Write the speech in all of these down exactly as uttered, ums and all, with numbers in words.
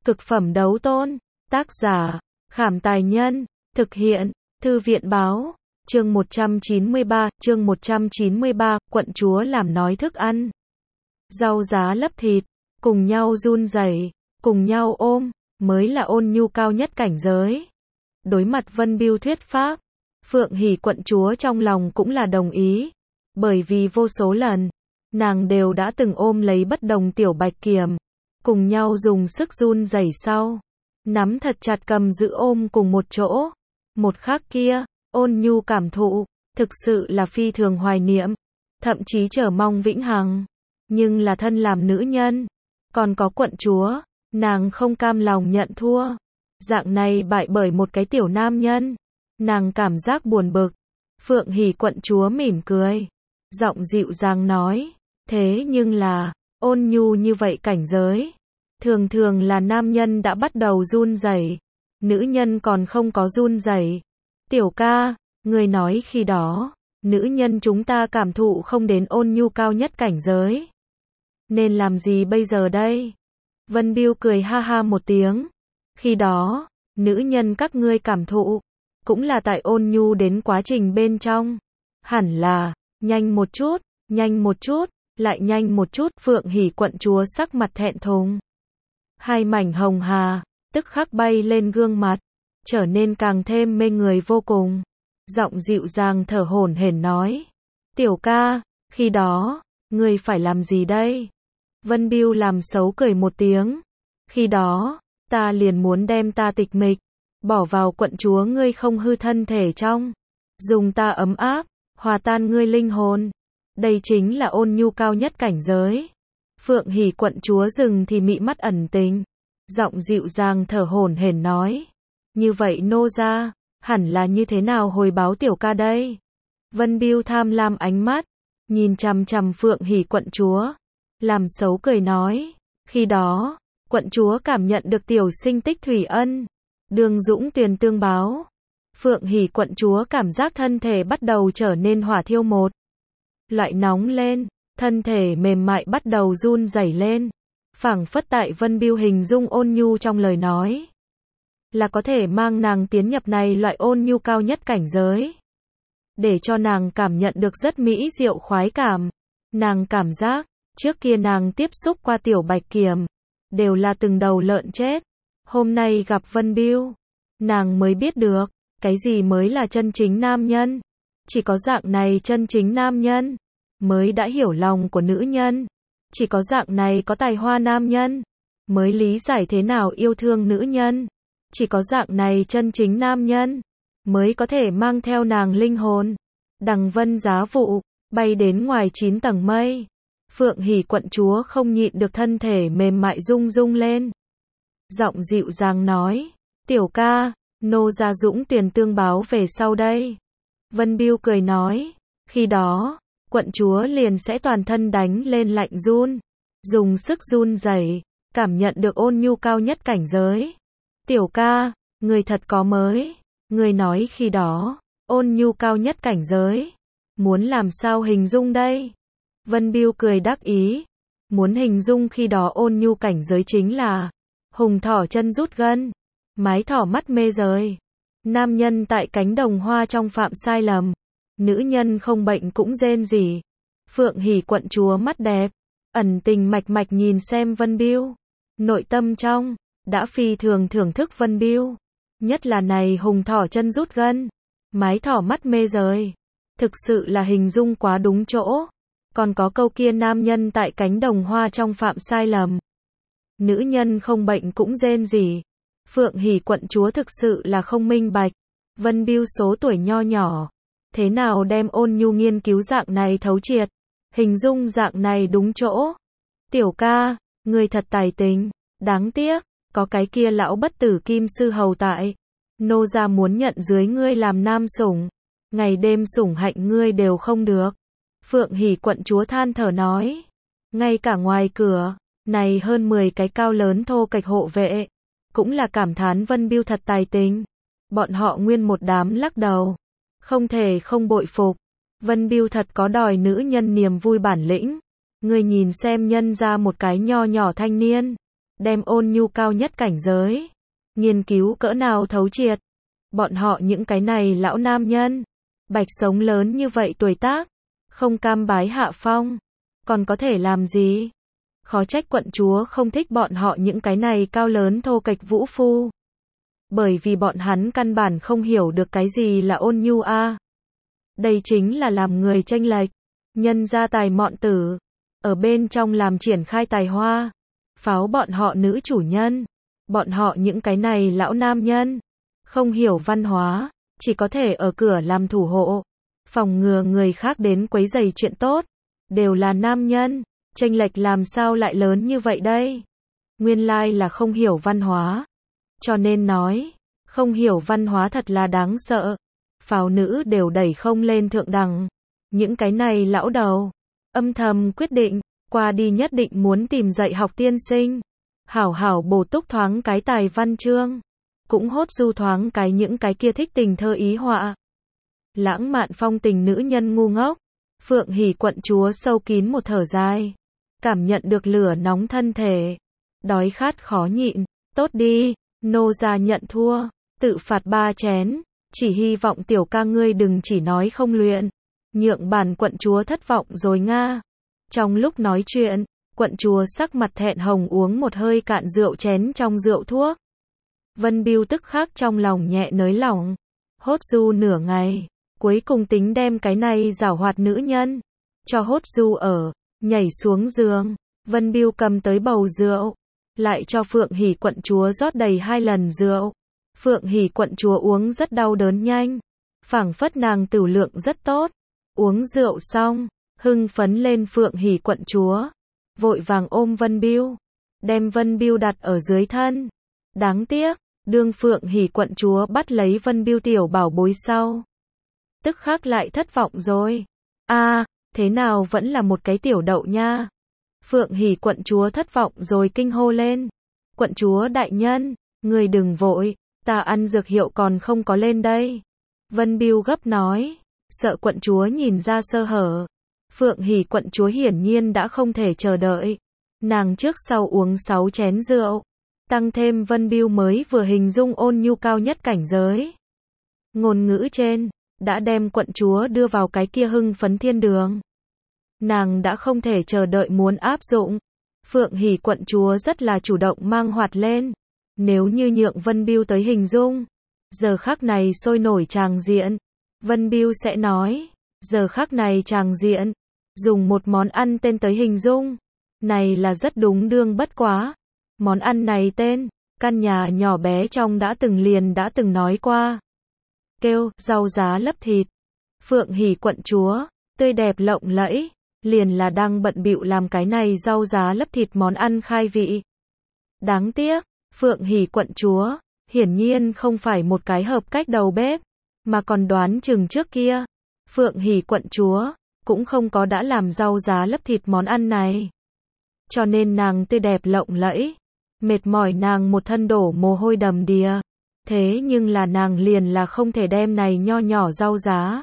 Cực phẩm đấu tôn. Tác giả, Khảm Tài Nhân. Thực hiện, Thư viện Báo. Chương một trăm chín mươi ba, chương một trăm chín mươi ba, quận chúa làm nói thức ăn. Rau giá lấp thịt, cùng nhau run rẩy, cùng nhau ôm, mới là ôn nhu cao nhất cảnh giới. Đối mặt Vân Bưu thuyết pháp, Phượng Hỉ quận chúa trong lòng cũng là đồng ý, bởi vì vô số lần, nàng đều đã từng ôm lấy bất đồng tiểu bạch kiểm, cùng nhau dùng sức run rẩy sau, nắm thật chặt cầm giữ ôm cùng một chỗ. Một khắc kia, ôn nhu cảm thụ, thực sự là phi thường hoài niệm, thậm chí chờ mong vĩnh hằng. Nhưng là thân làm nữ nhân, còn có quận chúa, nàng không cam lòng nhận thua. Dạng này bại bởi một cái tiểu nam nhân, nàng cảm giác buồn bực. Phượng Hỉ quận chúa mỉm cười, giọng dịu dàng nói, thế nhưng là, ôn nhu như vậy cảnh giới, thường thường là nam nhân đã bắt đầu run rẩy, nữ nhân còn không có run rẩy. Tiểu ca, người nói khi đó, nữ nhân chúng ta cảm thụ không đến ôn nhu cao nhất cảnh giới. Nên làm gì bây giờ đây? Vân Bưu cười ha ha một tiếng. Khi đó, nữ nhân các ngươi cảm thụ, cũng là tại ôn nhu đến quá trình bên trong. Hẳn là, nhanh một chút, nhanh một chút, lại nhanh một chút. Phượng Hỉ quận chúa sắc mặt thẹn thùng. Hai mảnh hồng hà, tức khắc bay lên gương mặt, trở nên càng thêm mê người vô cùng. Giọng dịu dàng thở hổn hển nói, tiểu ca, khi đó, ngươi phải làm gì đây? Vân Bưu làm xấu cười một tiếng. Khi đó, ta liền muốn đem ta tịch mịch, bỏ vào quận chúa ngươi không hư thân thể trong, dùng ta ấm áp, hòa tan ngươi linh hồn. Đây chính là ôn nhu cao nhất cảnh giới. Phượng Hỉ quận chúa dừng thì mị mắt ẩn tình, giọng dịu dàng thở hổn hển nói, như vậy nô gia, hẳn là như thế nào hồi báo tiểu ca đây? Vân Bưu tham lam ánh mắt, nhìn chằm chằm Phượng Hỉ quận chúa, làm xấu cười nói, khi đó, quận chúa cảm nhận được tiểu sinh tích thủy ân, đường dũng tuyền tương báo. Phượng Hỉ quận chúa cảm giác thân thể bắt đầu trở nên hỏa thiêu một loại nóng lên, thân thể mềm mại bắt đầu run rẩy lên, phảng phất tại Vân Bưu hình dung ôn nhu trong lời nói, là có thể mang nàng tiến nhập này loại ôn nhu cao nhất cảnh giới, để cho nàng cảm nhận được rất mỹ diệu khoái cảm. Nàng cảm giác, trước kia nàng tiếp xúc qua tiểu bạch kiểm, đều là từng đầu lợn chết. Hôm nay gặp Vân Bưu, nàng mới biết được, cái gì mới là chân chính nam nhân. Chỉ có dạng này chân chính nam nhân, mới đã hiểu lòng của nữ nhân. Chỉ có dạng này có tài hoa nam nhân, mới lý giải thế nào yêu thương nữ nhân. Chỉ có dạng này chân chính nam nhân, mới có thể mang theo nàng linh hồn, đằng vân giá vụ, bay đến ngoài chín tầng mây. Phượng Hỉ quận chúa không nhịn được thân thể mềm mại rung rung lên. Giọng dịu dàng nói, tiểu ca, nô gia dũng tiền tương báo về sau đây. Vân Bưu cười nói, khi đó, quận chúa liền sẽ toàn thân đánh lên lạnh run, dùng sức run rẩy, cảm nhận được ôn nhu cao nhất cảnh giới. Tiểu ca, người thật có mới, người nói khi đó, ôn nhu cao nhất cảnh giới, muốn làm sao hình dung đây? Vân Bưu cười đắc ý, muốn hình dung khi đó ôn nhu cảnh giới chính là, hùng thỏ chân rút gân, mái thỏ mắt mê rời, nam nhân tại cánh đồng hoa trong phạm sai lầm, nữ nhân không bệnh cũng rên rỉ. Phượng Hỉ quận chúa mắt đẹp, ẩn tình mạch mạch nhìn xem Vân Bưu, nội tâm trong, đã phi thường thưởng thức Vân Bưu, nhất là này hùng thỏ chân rút gân, mái thỏ mắt mê rời, thực sự là hình dung quá đúng chỗ. Còn có câu kia nam nhân tại cánh đồng hoa trong phạm sai lầm, nữ nhân không bệnh cũng rên rỉ. Phượng Hỉ quận chúa thực sự là không minh bạch, Vân Bưu số tuổi nho nhỏ, thế nào đem ôn nhu nghiên cứu dạng này thấu triệt, hình dung dạng này đúng chỗ. Tiểu ca, người thật tài tình, đáng tiếc, có cái kia lão bất tử kim sư hầu tại, nô gia muốn nhận dưới ngươi làm nam sủng, ngày đêm sủng hạnh ngươi đều không được. Phượng Hỉ quận chúa than thở nói, ngay cả ngoài cửa, này hơn mười cái cao lớn thô kệch hộ vệ, cũng là cảm thán Vân Bưu thật tài tình. Bọn họ nguyên một đám lắc đầu, không thể không bội phục. Vân Bưu thật có đòi nữ nhân niềm vui bản lĩnh. Ngươi nhìn xem nhân ra một cái nho nhỏ thanh niên, đem ôn nhu cao nhất cảnh giới, nghiên cứu cỡ nào thấu triệt. Bọn họ những cái này lão nam nhân, bạch sống lớn như vậy tuổi tác, không cam bái hạ phong, còn có thể làm gì? Khó trách quận chúa không thích bọn họ những cái này cao lớn thô kệch vũ phu. Bởi vì bọn hắn căn bản không hiểu được cái gì là ôn nhu a. Đây chính là làm người chênh lệch, nhân gia tài mọn tử, ở bên trong làm triển khai tài hoa, pháo bọn họ nữ chủ nhân, bọn họ những cái này lão nam nhân, không hiểu văn hóa, chỉ có thể ở cửa làm thủ hộ, phòng ngừa người khác đến quấy rầy chuyện tốt, đều là nam nhân, chênh lệch làm sao lại lớn như vậy đây? Nguyên lai là không hiểu văn hóa. Cho nên nói, không hiểu văn hóa thật là đáng sợ. Pháo nữ đều đẩy không lên thượng đẳng. Những cái này lão đầu, âm thầm quyết định, qua đi nhất định muốn tìm dạy học tiên sinh. Hảo hảo bổ túc thoáng cái tài văn chương. Cũng hốt du thoáng cái những cái kia thích tình thơ ý họa. Lãng mạn phong tình nữ nhân ngu ngốc. Phượng Hỉ quận chúa sâu kín một thở dài. Cảm nhận được lửa nóng thân thể. Đói khát khó nhịn. Tốt đi, nô gia nhận thua. Tự phạt ba chén. Chỉ hy vọng tiểu ca ngươi đừng chỉ nói không luyện. Nhượng bản quận chúa thất vọng rồi nga. Trong lúc nói chuyện, quận chúa sắc mặt thẹn hồng uống một hơi cạn rượu chén trong rượu thuốc. Vân Biêu tức khắc trong lòng nhẹ nới lỏng. Hốt du nửa ngày. Cuối cùng tính đem cái này giảo hoạt nữ nhân. Cho hốt du ở. Nhảy xuống giường. Vân Biêu cầm tới bầu rượu. Lại cho Phượng Hỉ quận chúa rót đầy hai lần rượu. Phượng Hỉ quận chúa uống rất đau đớn nhanh. Phảng phất nàng tửu lượng rất tốt. Uống rượu xong. Hưng phấn lên Phượng Hỉ quận chúa. Vội vàng ôm Vân Biêu. Đem Vân Biêu đặt ở dưới thân. Đáng tiếc. Đương Phượng Hỉ quận chúa bắt lấy Vân Biêu tiểu bảo bối sau. Tức khắc lại thất vọng rồi. A, à, thế nào vẫn là một cái tiểu đậu nha. Phượng Hỉ quận chúa thất vọng rồi kinh hô lên. Quận chúa đại nhân, người đừng vội, ta ăn dược hiệu còn không có lên đây. Vân Biêu gấp nói, sợ quận chúa nhìn ra sơ hở. Phượng Hỉ quận chúa hiển nhiên đã không thể chờ đợi. Nàng trước sau uống sáu chén rượu. Tăng thêm Vân Biêu mới vừa hình dung ôn nhu cao nhất cảnh giới. Ngôn ngữ trên, đã đem quận chúa đưa vào cái kia hưng phấn thiên đường. Nàng đã không thể chờ đợi muốn áp dụng. Phượng Hỉ quận chúa rất là chủ động mang hoạt lên. Nếu như nhượng Vân Biêu tới hình dung. Giờ khắc này sôi nổi tràng diện. Vân Biêu sẽ nói. Giờ khắc này tràng diện. Dùng một món ăn tên tới hình dung. Này là rất đúng đương bất quá. Món ăn này tên, căn nhà nhỏ bé trong đã từng liền đã từng nói qua. Kêu, rau giá lấp thịt. Phượng Hỉ quận chúa, tươi đẹp lộng lẫy, liền là đang bận bịu làm cái này rau giá lấp thịt món ăn khai vị. Đáng tiếc, Phượng Hỉ quận chúa, hiển nhiên không phải một cái hợp cách đầu bếp, mà còn đoán chừng trước kia. Phượng Hỉ quận chúa, cũng không có đã làm rau giá lấp thịt món ăn này. Cho nên nàng tươi đẹp lộng lẫy. Mệt mỏi nàng một thân đổ mồ hôi đầm đìa. Thế nhưng là nàng liền là không thể đem này nho nhỏ rau giá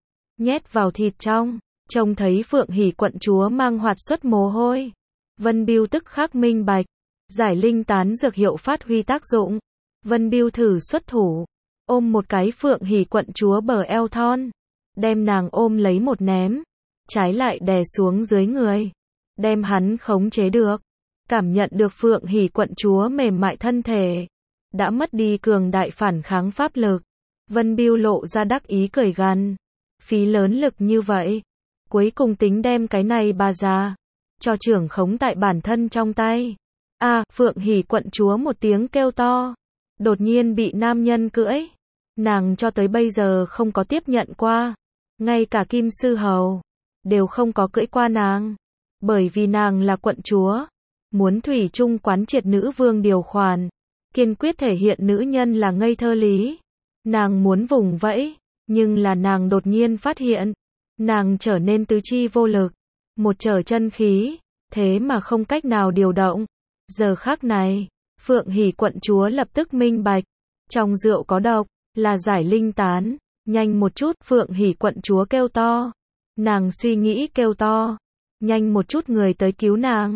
nhét vào thịt trong. Trông thấy Phượng Hỉ quận chúa mang hoạt xuất mồ hôi. Vân Biêu tức khắc minh bạch. Giải linh tán dược hiệu phát huy tác dụng. Vân Biêu thử xuất thủ. Ôm một cái Phượng Hỉ quận chúa bờ eo thon. Đem nàng ôm lấy một ném. Trái lại đè xuống dưới người. Đem hắn khống chế được. Cảm nhận được Phượng Hỉ quận chúa mềm mại thân thể. Đã mất đi cường đại phản kháng pháp lực. Vân Biêu lộ ra đắc ý cười gằn. Phí lớn lực như vậy. Cuối cùng tính đem cái này bà già. Cho trưởng khống tại bản thân trong tay. A, à, Phượng Hỉ quận chúa một tiếng kêu to. Đột nhiên bị nam nhân cưỡi. Nàng cho tới bây giờ không có tiếp nhận qua. Ngay cả Kim Sư Hầu. Đều không có cưỡi qua nàng. Bởi vì nàng là quận chúa. Muốn thủy chung quán triệt nữ vương điều khoản. Kiên quyết thể hiện nữ nhân là ngây thơ lý. Nàng muốn vùng vẫy. Nhưng là nàng đột nhiên phát hiện. Nàng trở nên tứ chi vô lực. Một trở chân khí. Thế mà không cách nào điều động. Giờ khắc này. Phượng Hỉ quận chúa lập tức minh bạch. Trong rượu có độc. Là giải linh tán. Nhanh một chút. Phượng Hỉ quận chúa kêu to. Nàng suy nghĩ kêu to. Nhanh một chút người tới cứu nàng.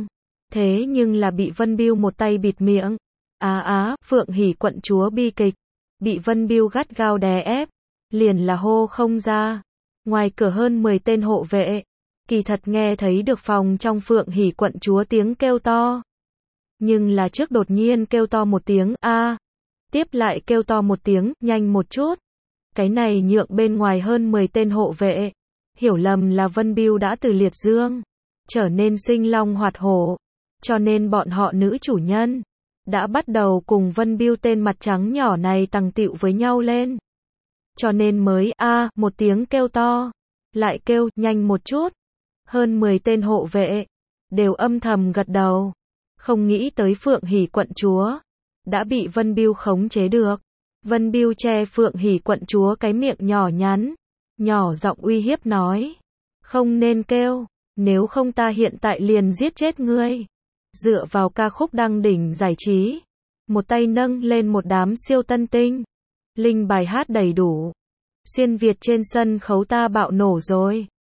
Thế nhưng là bị Vân Bưu một tay bịt miệng. Á á, Phượng Hỷ quận chúa bi kịch, bị Vân Bưu gắt gao đè ép, liền là hô không ra. Ngoài cửa hơn mười tên hộ vệ, kỳ thật nghe thấy được phòng trong Phượng Hỷ quận chúa tiếng kêu to. Nhưng là trước đột nhiên kêu to một tiếng a, tiếp lại kêu to một tiếng nhanh một chút. Cái này nhượng bên ngoài hơn mười tên hộ vệ hiểu lầm là Vân Bưu đã từ liệt dương trở nên sinh long hoạt hổ, cho nên bọn họ nữ chủ nhân đã bắt đầu cùng Vân Bưu tên mặt trắng nhỏ này tằng tịu với nhau lên. Cho nên mới a một tiếng kêu to, lại kêu nhanh một chút. Hơn mười tên hộ vệ đều âm thầm gật đầu, không nghĩ tới Phượng Hỷ quận chúa đã bị Vân Bưu khống chế được. Vân Bưu che Phượng Hỷ quận chúa cái miệng nhỏ nhắn, nhỏ giọng uy hiếp nói, không nên kêu, nếu không ta hiện tại liền giết chết ngươi. Dựa vào ca khúc đăng đỉnh giải trí, một tay nâng lên một đám siêu tân tinh, linh bài hát đầy đủ, xuyên Việt trên sân khấu ta bạo nổ rồi.